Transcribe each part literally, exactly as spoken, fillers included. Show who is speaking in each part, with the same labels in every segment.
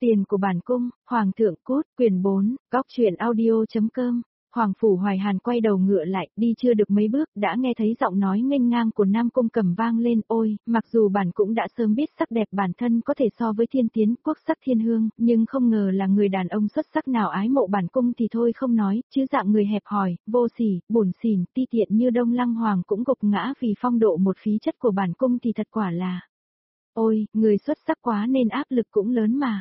Speaker 1: Tiền của bản cung, Hoàng thượng cút, quyền bốn, góc truyện audio.com. Hoàng Phủ Hoài Hàn quay đầu ngựa lại, đi chưa được mấy bước, đã nghe thấy giọng nói nghênh ngang của Nam Cung Cẩm vang lên. Ôi, mặc dù bản cũng đã sớm biết sắc đẹp bản thân có thể so với thiên tiến, quốc sắc thiên hương, nhưng không ngờ là người đàn ông xuất sắc nào ái mộ bản cung thì thôi không nói, chứ dạng người hẹp hòi, vô sỉ, bủn xỉn, ti tiện như Đông Lăng Hoàng cũng gục ngã vì phong độ một khí chất của bản cung thì thật quả là. Ôi, người xuất sắc quá nên áp lực cũng lớn mà.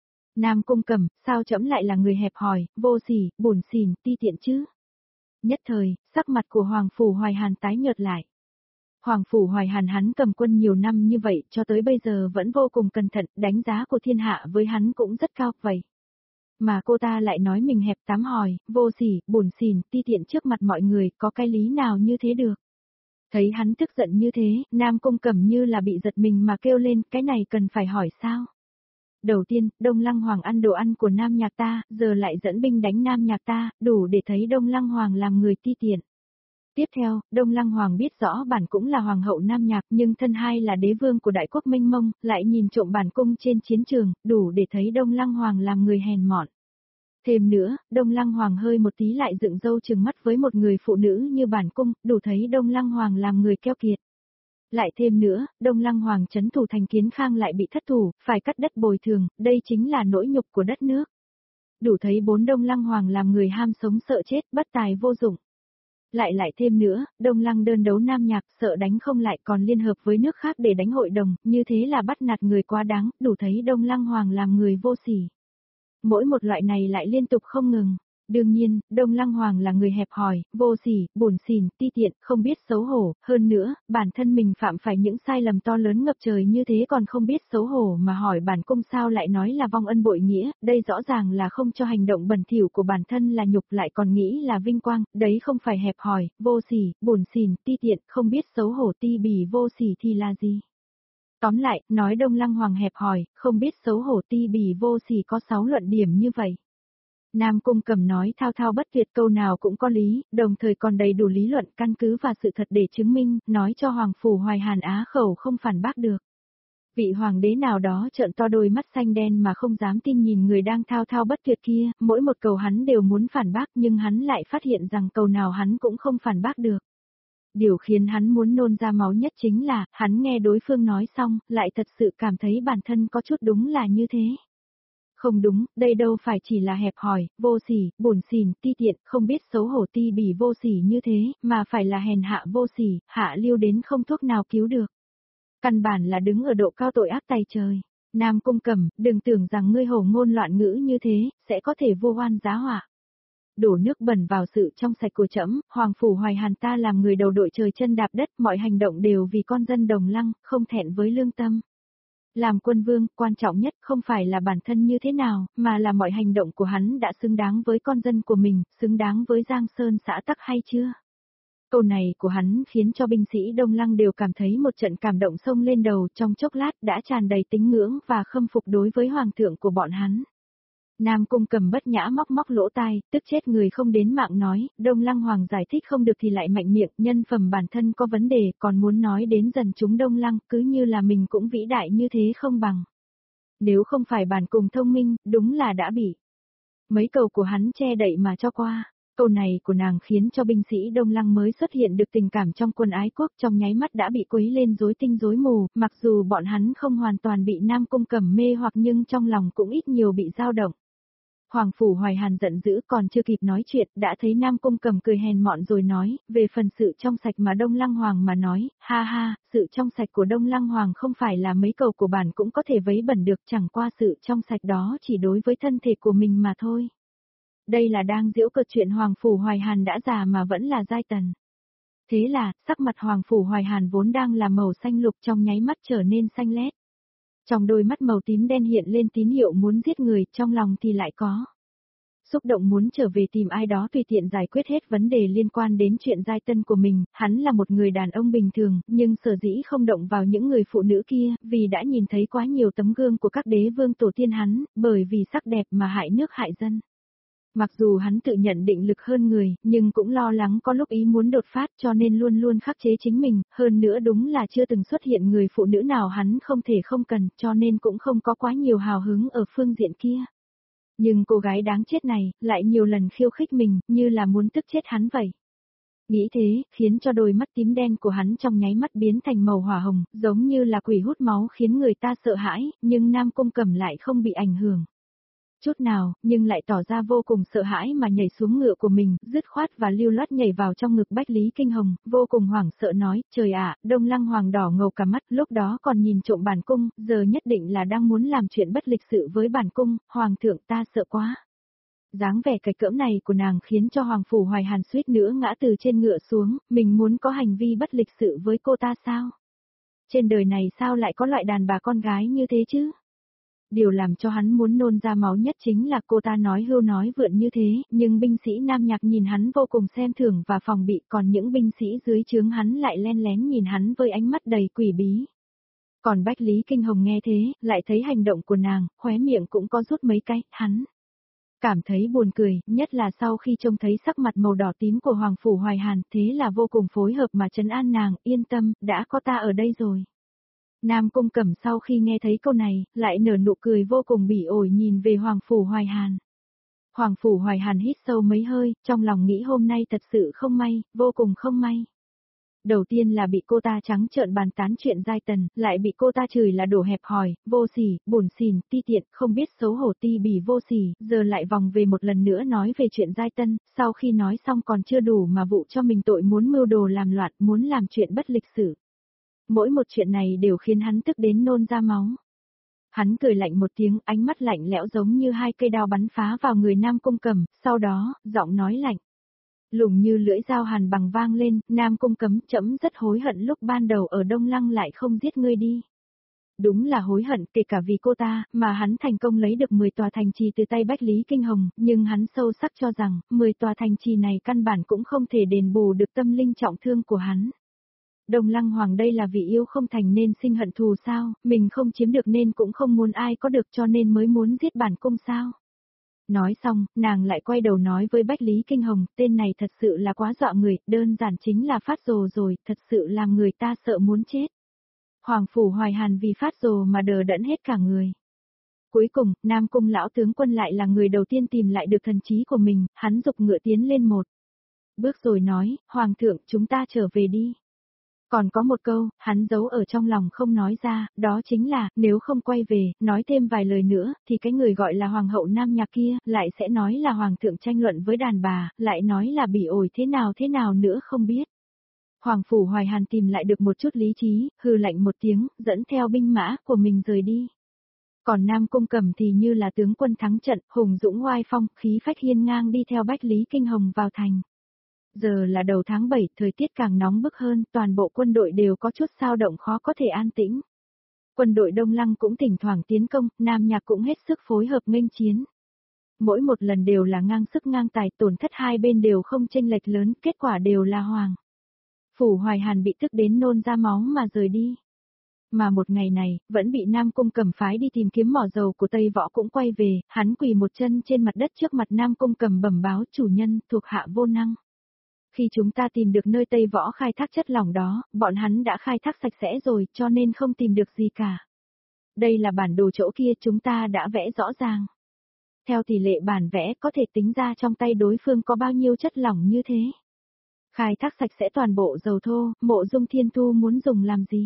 Speaker 1: Nam Cung Cẩm, sao trẫm lại là người hẹp hòi, vô sỉ, bủn xỉn, ti tiện chứ? Nhất thời, sắc mặt của Hoàng Phủ Hoài Hàn tái nhợt lại. Hoàng Phủ Hoài Hàn hắn cầm quân nhiều năm như vậy cho tới bây giờ vẫn vô cùng cẩn thận, đánh giá của thiên hạ với hắn cũng rất cao vậy. Mà cô ta lại nói mình hẹp tám hòi, vô sỉ, bủn xỉn, ti tiện trước mặt mọi người, có cái lý nào như thế được? Thấy hắn tức giận như thế, Nam Cung Cẩm như là bị giật mình mà kêu lên, cái này cần phải hỏi sao? Đầu tiên, Đông Lăng Hoàng ăn đồ ăn của Nam Nhạc ta, giờ lại dẫn binh đánh Nam Nhạc ta, đủ để thấy Đông Lăng Hoàng làm người ti tiện. Tiếp theo, Đông Lăng Hoàng biết rõ bản cũng là Hoàng hậu Nam Nhạc nhưng thân hai là đế vương của đại quốc mênh mông, lại nhìn trộm bản cung trên chiến trường, đủ để thấy Đông Lăng Hoàng làm người hèn mọn. Thêm nữa, Đông Lăng Hoàng hơi một tí lại dựng râu trừng mắt với một người phụ nữ như bản cung, đủ thấy Đông Lăng Hoàng làm người keo kiệt. Lại thêm nữa, Đông Lăng Hoàng trấn thủ thành Kiến Khang lại bị thất thủ, phải cắt đất bồi thường, đây chính là nỗi nhục của đất nước. Đủ thấy bốn Đông Lăng Hoàng làm người ham sống sợ chết, bất tài vô dụng. Lại lại thêm nữa, Đông Lăng đơn đấu Nam Nhạc sợ đánh không lại còn liên hợp với nước khác để đánh hội đồng, như thế là bắt nạt người quá đáng, đủ thấy Đông Lăng Hoàng làm người vô sỉ. Mỗi một loại này lại liên tục không ngừng. Đương nhiên, Đông Lăng Hoàng là người hẹp hòi, vô sỉ, bủn xỉn, ti tiện, không biết xấu hổ, hơn nữa, bản thân mình phạm phải những sai lầm to lớn ngập trời như thế còn không biết xấu hổ mà hỏi bản cung sao lại nói là vong ân bội nghĩa, đây rõ ràng là không cho hành động bẩn thỉu của bản thân là nhục lại còn nghĩ là vinh quang, đấy không phải hẹp hòi, vô sỉ, bủn xỉn, ti tiện, không biết xấu hổ ti bỉ vô sỉ thì là gì? Tóm lại, nói Đông Lăng Hoàng hẹp hòi, không biết xấu hổ ti bỉ vô sỉ có sáu luận điểm như vậy. Nam Cung Cẩm nói thao thao bất tuyệt câu nào cũng có lý, đồng thời còn đầy đủ lý luận căn cứ và sự thật để chứng minh, nói cho Hoàng Phủ Hoài Hàn á khẩu không phản bác được. Vị hoàng đế nào đó trợn to đôi mắt xanh đen mà không dám tin nhìn người đang thao thao bất tuyệt kia, mỗi một câu hắn đều muốn phản bác nhưng hắn lại phát hiện rằng câu nào hắn cũng không phản bác được. Điều khiến hắn muốn nôn ra máu nhất chính là, hắn nghe đối phương nói xong, lại thật sự cảm thấy bản thân có chút đúng là như thế. Không đúng, đây đâu phải chỉ là hẹp hòi, vô sỉ, bủn xỉn, ti tiện, không biết xấu hổ ti bỉ vô sỉ như thế, mà phải là hèn hạ vô sỉ, hạ lưu đến không thuốc nào cứu được. Căn bản là đứng ở độ cao tội ác tày trời. Nam Cung Cẩm, đừng tưởng rằng ngươi hổ ngôn loạn ngữ như thế, sẽ có thể vô oan giá họa. Đổ nước bẩn vào sự trong sạch của trẫm, Hoàng Phủ Hoài Hàn ta làm người đầu đội trời chân đạp đất, mọi hành động đều vì con dân Đồng Lăng, không thẹn với lương tâm. Làm quân vương, quan trọng nhất không phải là bản thân như thế nào, mà là mọi hành động của hắn đã xứng đáng với con dân của mình, xứng đáng với Giang Sơn xã tắc hay chưa? Câu này của hắn khiến cho binh sĩ Đông Lăng đều cảm thấy một trận cảm động sông lên đầu, trong chốc lát đã tràn đầy tín ngưỡng và khâm phục đối với hoàng thượng của bọn hắn. Nam Cung Cẩm bất nhã móc móc lỗ tai, tức chết người không đến mạng nói, Đông Lăng Hoàng giải thích không được thì lại mạnh miệng, nhân phẩm bản thân có vấn đề, còn muốn nói đến dần chúng Đông Lăng, cứ như là mình cũng vĩ đại như thế không bằng. Nếu không phải bản cùng thông minh, đúng là đã bị. Mấy câu của hắn che đậy mà cho qua. Câu này của nàng khiến cho binh sĩ Đông Lăng mới xuất hiện được tình cảm trong quân ái quốc trong nháy mắt đã bị quấy lên rối tinh rối mù, mặc dù bọn hắn không hoàn toàn bị Nam Cung Cẩm mê hoặc nhưng trong lòng cũng ít nhiều bị dao động. Hoàng Phủ Hoài Hàn giận dữ còn chưa kịp nói chuyện, đã thấy Nam Cung Cẩm cười hèn mọn rồi nói, về phần sự trong sạch mà Đông Lăng Hoàng mà nói, ha ha, sự trong sạch của Đông Lăng Hoàng không phải là mấy câu của bản cũng có thể vấy bẩn được, chẳng qua sự trong sạch đó chỉ đối với thân thể của mình mà thôi. Đây là đang giễu cợt chuyện Hoàng Phủ Hoài Hàn đã già mà vẫn là giai tần. Thế là, sắc mặt Hoàng Phủ Hoài Hàn vốn đang là màu xanh lục trong nháy mắt trở nên xanh lét. Trong đôi mắt màu tím đen hiện lên tín hiệu muốn giết người, trong lòng thì lại có xúc động muốn trở về tìm ai đó tùy tiện giải quyết hết vấn đề liên quan đến chuyện giai tân của mình. Hắn là một người đàn ông bình thường, nhưng sở dĩ không động vào những người phụ nữ kia, vì đã nhìn thấy quá nhiều tấm gương của các đế vương tổ tiên hắn, bởi vì sắc đẹp mà hại nước hại dân. Mặc dù hắn tự nhận định lực hơn người, nhưng cũng lo lắng có lúc ý muốn đột phát cho nên luôn luôn khắc chế chính mình, hơn nữa đúng là chưa từng xuất hiện người phụ nữ nào hắn không thể không cần, cho nên cũng không có quá nhiều hào hứng ở phương diện kia. Nhưng cô gái đáng chết này, lại nhiều lần khiêu khích mình, như là muốn tức chết hắn vậy. Nghĩ thế, khiến cho đôi mắt tím đen của hắn trong nháy mắt biến thành màu hỏa hồng, giống như là quỷ hút máu khiến người ta sợ hãi, nhưng Nam Cung Cẩm lại không bị ảnh hưởng chút nào, nhưng lại tỏ ra vô cùng sợ hãi mà nhảy xuống ngựa của mình, dứt khoát và lưu loát nhảy vào trong ngực Bách Lý Kinh Hồng, vô cùng hoảng sợ nói, trời ạ, Đông Lăng Hoàng đỏ ngầu cả mắt, lúc đó còn nhìn trộm bản cung, giờ nhất định là đang muốn làm chuyện bất lịch sự với bản cung, Hoàng thượng ta sợ quá. Dáng vẻ cạch cỡm này của nàng khiến cho Hoàng Phủ Hoài Hàn suýt nữa ngã từ trên ngựa xuống, mình muốn có hành vi bất lịch sự với cô ta sao? Trên đời này sao lại có loại đàn bà con gái như thế chứ? Điều làm cho hắn muốn nôn ra máu nhất chính là cô ta nói hưu nói vượn như thế, nhưng binh sĩ Nam Nhạc nhìn hắn vô cùng xem thường và phòng bị, còn những binh sĩ dưới trướng hắn lại len lén nhìn hắn với ánh mắt đầy quỷ bí. Còn Bách Lý Kinh Hồng nghe thế, lại thấy hành động của nàng, khóe miệng cũng có rút mấy cái, hắn cảm thấy buồn cười, nhất là sau khi trông thấy sắc mặt màu đỏ tím của Hoàng Phủ Hoài Hàn, thế là vô cùng phối hợp mà trấn an nàng, yên tâm, đã có ta ở đây rồi. Nam Cung Cẩm sau khi nghe thấy câu này, lại nở nụ cười vô cùng bỉ ổi nhìn về Hoàng Phủ Hoài Hàn. Hoàng Phủ Hoài Hàn hít sâu mấy hơi, trong lòng nghĩ hôm nay thật sự không may, vô cùng không may. Đầu tiên là bị cô ta trắng trợn bàn tán chuyện giai tần, lại bị cô ta chửi là đồ hẹp hòi, vô sỉ, buồn xỉn, ti tiện, không biết xấu hổ ti bỉ vô sỉ, giờ lại vòng về một lần nữa nói về chuyện giai tân, sau khi nói xong còn chưa đủ mà vụ cho mình tội muốn mưu đồ làm loạn, muốn làm chuyện bất lịch sự. Mỗi một chuyện này đều khiến hắn tức đến nôn ra máu. Hắn cười lạnh một tiếng, ánh mắt lạnh lẽo giống như hai cây đao bắn phá vào người Nam Cung Cẩm, sau đó, giọng nói lạnh. Lùng như lưỡi dao hàn bằng vang lên, Nam Cung Cẩm trẫm rất hối hận lúc ban đầu ở Đông Lăng lại không giết ngươi đi. Đúng là hối hận kể cả vì cô ta, mà hắn thành công lấy được mười tòa thành trì từ tay Bách Lý Kinh Hồng, nhưng hắn sâu sắc cho rằng, mười tòa thành trì này căn bản cũng không thể đền bù được tâm linh trọng thương của hắn. Đông Lăng Hoàng đây là vì yêu không thành nên sinh hận thù sao, mình không chiếm được nên cũng không muốn ai có được cho nên mới muốn giết bản cung sao. Nói xong, nàng lại quay đầu nói với Bách Lý Kinh Hồng, tên này thật sự là quá dọa người, đơn giản chính là phát rồ rồi, thật sự làm người ta sợ muốn chết. Hoàng Phủ Hoài Hàn vì phát rồ mà đờ đẫn hết cả người. Cuối cùng, Nam Cung lão tướng quân lại là người đầu tiên tìm lại được thần trí của mình, hắn dục ngựa tiến lên một bước rồi nói, Hoàng thượng chúng ta trở về đi. Còn có một câu, hắn giấu ở trong lòng không nói ra, đó chính là, nếu không quay về, nói thêm vài lời nữa, thì cái người gọi là Hoàng hậu Nam Nhạc kia, lại sẽ nói là Hoàng thượng tranh luận với đàn bà, lại nói là bỉ ổi thế nào thế nào nữa không biết. Hoàng Phủ Hoài Hàn tìm lại được một chút lý trí, hừ lạnh một tiếng, dẫn theo binh mã của mình rời đi. Còn Nam Cung Cẩm thì như là tướng quân thắng trận, hùng dũng oai phong, khí phách hiên ngang đi theo Bách Lý Kinh Hồng vào thành. Giờ là đầu tháng bảy, thời tiết càng nóng bức hơn, toàn bộ quân đội đều có chút sao động khó có thể an tĩnh. Quân đội Đông Lăng cũng thỉnh thoảng tiến công, Nam Nhạc cũng hết sức phối hợp nghênh chiến. Mỗi một lần đều là ngang sức ngang tài, tổn thất hai bên đều không chênh lệch lớn, kết quả đều là Hoàng Phủ Hoài Hàn bị tức đến nôn ra máu mà rời đi. Mà một ngày này, vẫn bị Nam Cung Cẩm phái đi tìm kiếm mỏ dầu của Tây Võ cũng quay về, hắn quỳ một chân trên mặt đất trước mặt Nam Cung Cẩm bẩm báo chủ nhân, thuộc hạ vô năng. Khi chúng ta tìm được nơi Tây Võ khai thác chất lỏng đó, bọn hắn đã khai thác sạch sẽ rồi, cho nên không tìm được gì cả. Đây là bản đồ chỗ kia chúng ta đã vẽ rõ ràng. Theo tỷ lệ bản vẽ có thể tính ra trong tay đối phương có bao nhiêu chất lỏng như thế. Khai thác sạch sẽ toàn bộ dầu thô, Mộ Dung Thiên Thu muốn dùng làm gì?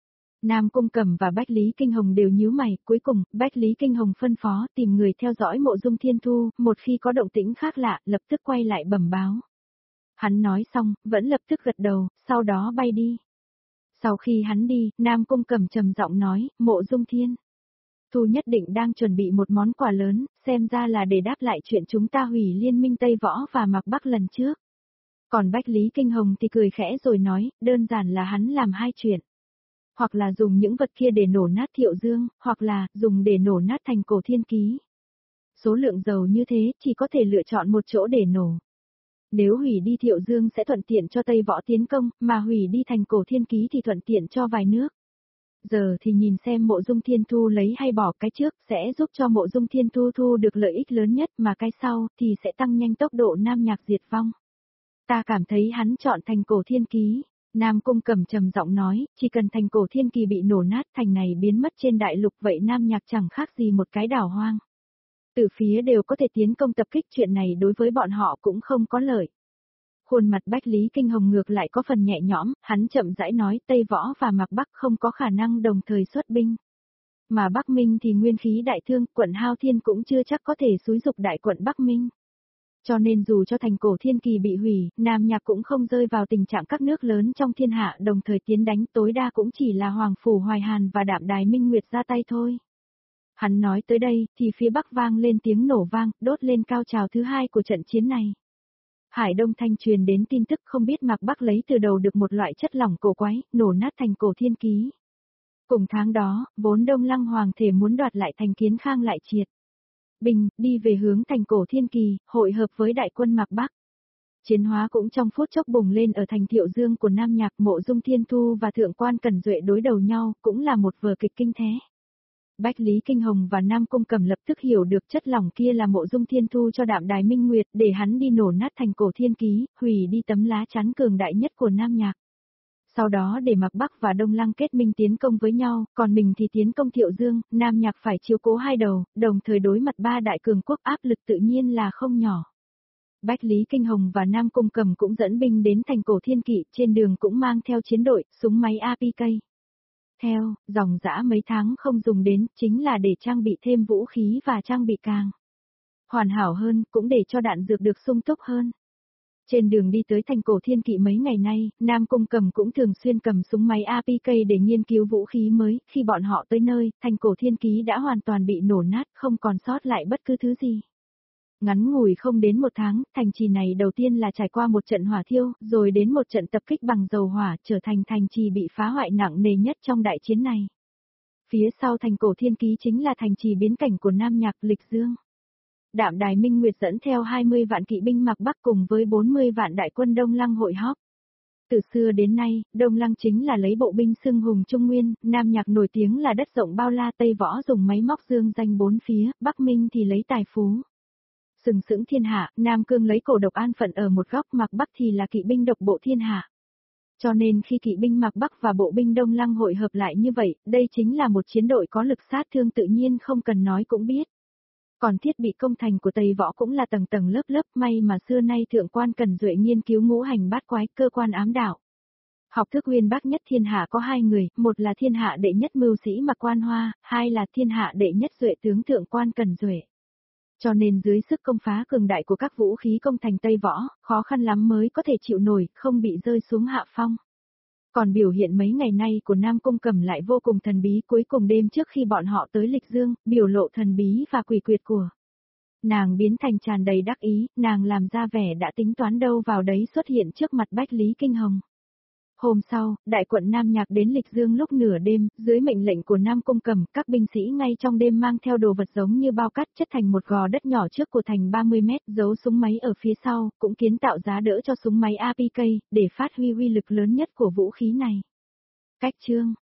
Speaker 1: Nam Cung Cẩm và Bách Lý Kinh Hồng đều nhíu mày, cuối cùng, Bách Lý Kinh Hồng phân phó tìm người theo dõi Mộ Dung Thiên Thu, một khi có động tĩnh khác lạ, lập tức quay lại bẩm báo. Hắn nói xong, vẫn lập tức gật đầu, sau đó bay đi. Sau khi hắn đi, Nam Cung Cẩm trầm giọng nói, Mộ Dung Thiên Thu nhất định đang chuẩn bị một món quà lớn, xem ra là để đáp lại chuyện chúng ta hủy liên minh Tây Võ và Mạc Bắc lần trước. Còn Bách Lý Kinh Hồng thì cười khẽ rồi nói, đơn giản là hắn làm hai chuyện. Hoặc là dùng những vật kia để nổ nát Thiệu Dương, hoặc là dùng để nổ nát thành Cổ Thiên Ký. Số lượng dầu như thế, chỉ có thể lựa chọn một chỗ để nổ. Nếu hủy đi Thiệu Dương sẽ thuận tiện cho Tây Võ tiến công, mà hủy đi thành Cổ Thiên Ký thì thuận tiện cho vài nước. Giờ thì nhìn xem Mộ Dung Thiên Thu lấy hay bỏ, cái trước sẽ giúp cho Mộ Dung Thiên Thu thu được lợi ích lớn nhất, mà cái sau thì sẽ tăng nhanh tốc độ Nam Nhạc diệt vong. Ta cảm thấy hắn chọn Thành Cổ Thiên Ký. Nam Cung Cẩm trầm giọng nói, chỉ cần Thành Cổ Thiên Kỳ bị nổ nát, thành này biến mất trên đại lục, vậy Nam Nhạc chẳng khác gì một cái đảo hoang. Từ phía đều có thể tiến công tập kích, chuyện này đối với bọn họ cũng không có lợi. Khuôn mặt Bách Lý Kinh Hồng ngược lại có phần nhẹ nhõm, hắn chậm rãi nói, Tây Võ và Mạc Bắc không có khả năng đồng thời xuất binh. Mà Bắc Minh thì nguyên khí đại thương, quận Hao Thiên cũng chưa chắc có thể xúi dục đại quận Bắc Minh. Cho nên dù cho Thành Cổ Thiên Kỳ bị hủy, Nam Nhạc cũng không rơi vào tình trạng các nước lớn trong thiên hạ đồng thời tiến đánh, tối đa cũng chỉ là Hoàng Phủ Hoài Hàn và Đạm Đài Minh Nguyệt ra tay thôi. Hắn nói tới đây, thì phía Bắc vang lên tiếng nổ vang, đốt lên cao trào thứ hai của trận chiến này. Hải Đông Thanh truyền đến tin tức không biết Mạc Bắc lấy từ đầu được một loại chất lỏng cổ quái, nổ nát Thành Cổ Thiên Ký. Cùng tháng đó, vốn Đông Lăng Hoàng thể muốn đoạt lại thành Kiến Khang lại triệt bình, đi về hướng Thành Cổ Thiên Kỳ, hội hợp với đại quân Mạc Bắc. Chiến hóa cũng trong phút chốc bùng lên ở thành Thiệu Dương của Nam Nhạc, Mộ Dung Thiên Thu và Thượng quan Cẩn Duệ đối đầu nhau, cũng là một vở kịch kinh thế. Bách Lý Kinh Hồng và Nam Cung Cẩm lập tức hiểu được chất lỏng kia là Mộ Dung Thiên Thu cho Đạm Đài Minh Nguyệt để hắn đi nổ nát Thành Cổ Thiên Ký, hủy đi tấm lá chắn cường đại nhất của Nam Nhạc. Sau đó để Mạc Bắc và Đông Lăng kết minh tiến công với nhau, còn mình thì tiến công Thiệu Dương, Nam Nhạc phải chiếu cố hai đầu, đồng thời đối mặt ba đại cường quốc, áp lực tự nhiên là không nhỏ. Bách Lý Kinh Hồng và Nam Cung Cẩm cũng dẫn binh đến Thành Cổ Thiên Kỵ, trên đường cũng mang theo chiến đội, súng máy a pê ca. Theo, dòng dã mấy tháng không dùng đến, chính là để trang bị thêm vũ khí và trang bị càng hoàn hảo hơn, cũng để cho đạn dược được sung túc hơn. Trên đường đi tới Thành Cổ Thiên Kỵ mấy ngày nay, Nam Cung Cẩm cũng thường xuyên cầm súng máy a pê ca để nghiên cứu vũ khí mới, khi bọn họ tới nơi, Thành Cổ Thiên Ký đã hoàn toàn bị nổ nát, không còn sót lại bất cứ thứ gì. Ngắn ngủi không đến một tháng, thành trì này đầu tiên là trải qua một trận hỏa thiêu, rồi đến một trận tập kích bằng dầu hỏa, trở thành thành trì bị phá hoại nặng nề nhất trong đại chiến này. Phía sau Thành Cổ Thiên Ký chính là thành trì biến cảnh của Nam Nhạc, Lịch Dương. Đạm Đài Minh Nguyệt dẫn theo hai mươi vạn kỵ binh Mạc Bắc cùng với bốn mươi vạn đại quân Đông Lăng hội họp. Từ xưa đến nay, Đông Lăng chính là lấy bộ binh xưng hùng Trung Nguyên, Nam Nhạc nổi tiếng là đất rộng bao la, Tây Võ dùng máy móc dương danh bốn phía, Bắc Minh thì lấy tài phú sừng sững thiên hạ, Nam Cương lấy cổ độc an phận ở một góc, Mạc Bắc thì là kỵ binh độc bộ thiên hạ. Cho nên khi kỵ binh Mạc Bắc và bộ binh Đông Lăng hội hợp lại như vậy, đây chính là một chiến đội có lực sát thương tự nhiên không cần nói cũng biết. Còn thiết bị công thành của Tây Võ cũng là tầng tầng lớp lớp, may mà xưa nay Thượng quan Cẩn Duệ nghiên cứu ngũ hành bát quái, cơ quan ám đạo. Học thức uyên bác nhất thiên hạ có hai người, một là thiên hạ đệ nhất mưu sĩ Mạc Quan Hoa, hai là thiên hạ đệ nhất Duệ tướng Thượng quan Cẩn Duệ. Cho nên dưới sức công phá cường đại của các vũ khí công thành Tây Võ, khó khăn lắm mới có thể chịu nổi, không bị rơi xuống hạ phong. Còn biểu hiện mấy ngày nay của Nam Cung Cẩm lại vô cùng thần bí, cuối cùng đêm trước khi bọn họ tới Lịch Dương, biểu lộ thần bí và quỷ quyệt của nàng biến thành tràn đầy đắc ý, nàng làm ra vẻ đã tính toán đâu vào đấy xuất hiện trước mặt Bách Lý Kinh Hồng. Hôm sau, đại quận Nam Nhạc đến Lịch Dương lúc nửa đêm, dưới mệnh lệnh của Nam Cung Cẩm, các binh sĩ ngay trong đêm mang theo đồ vật giống như bao cát chất thành một gò đất nhỏ trước của thành ba mươi mét, giấu súng máy ở phía sau, cũng kiến tạo giá đỡ cho súng máy a pê ca, để phát huy uy lực lớn nhất của vũ khí này. Cách chương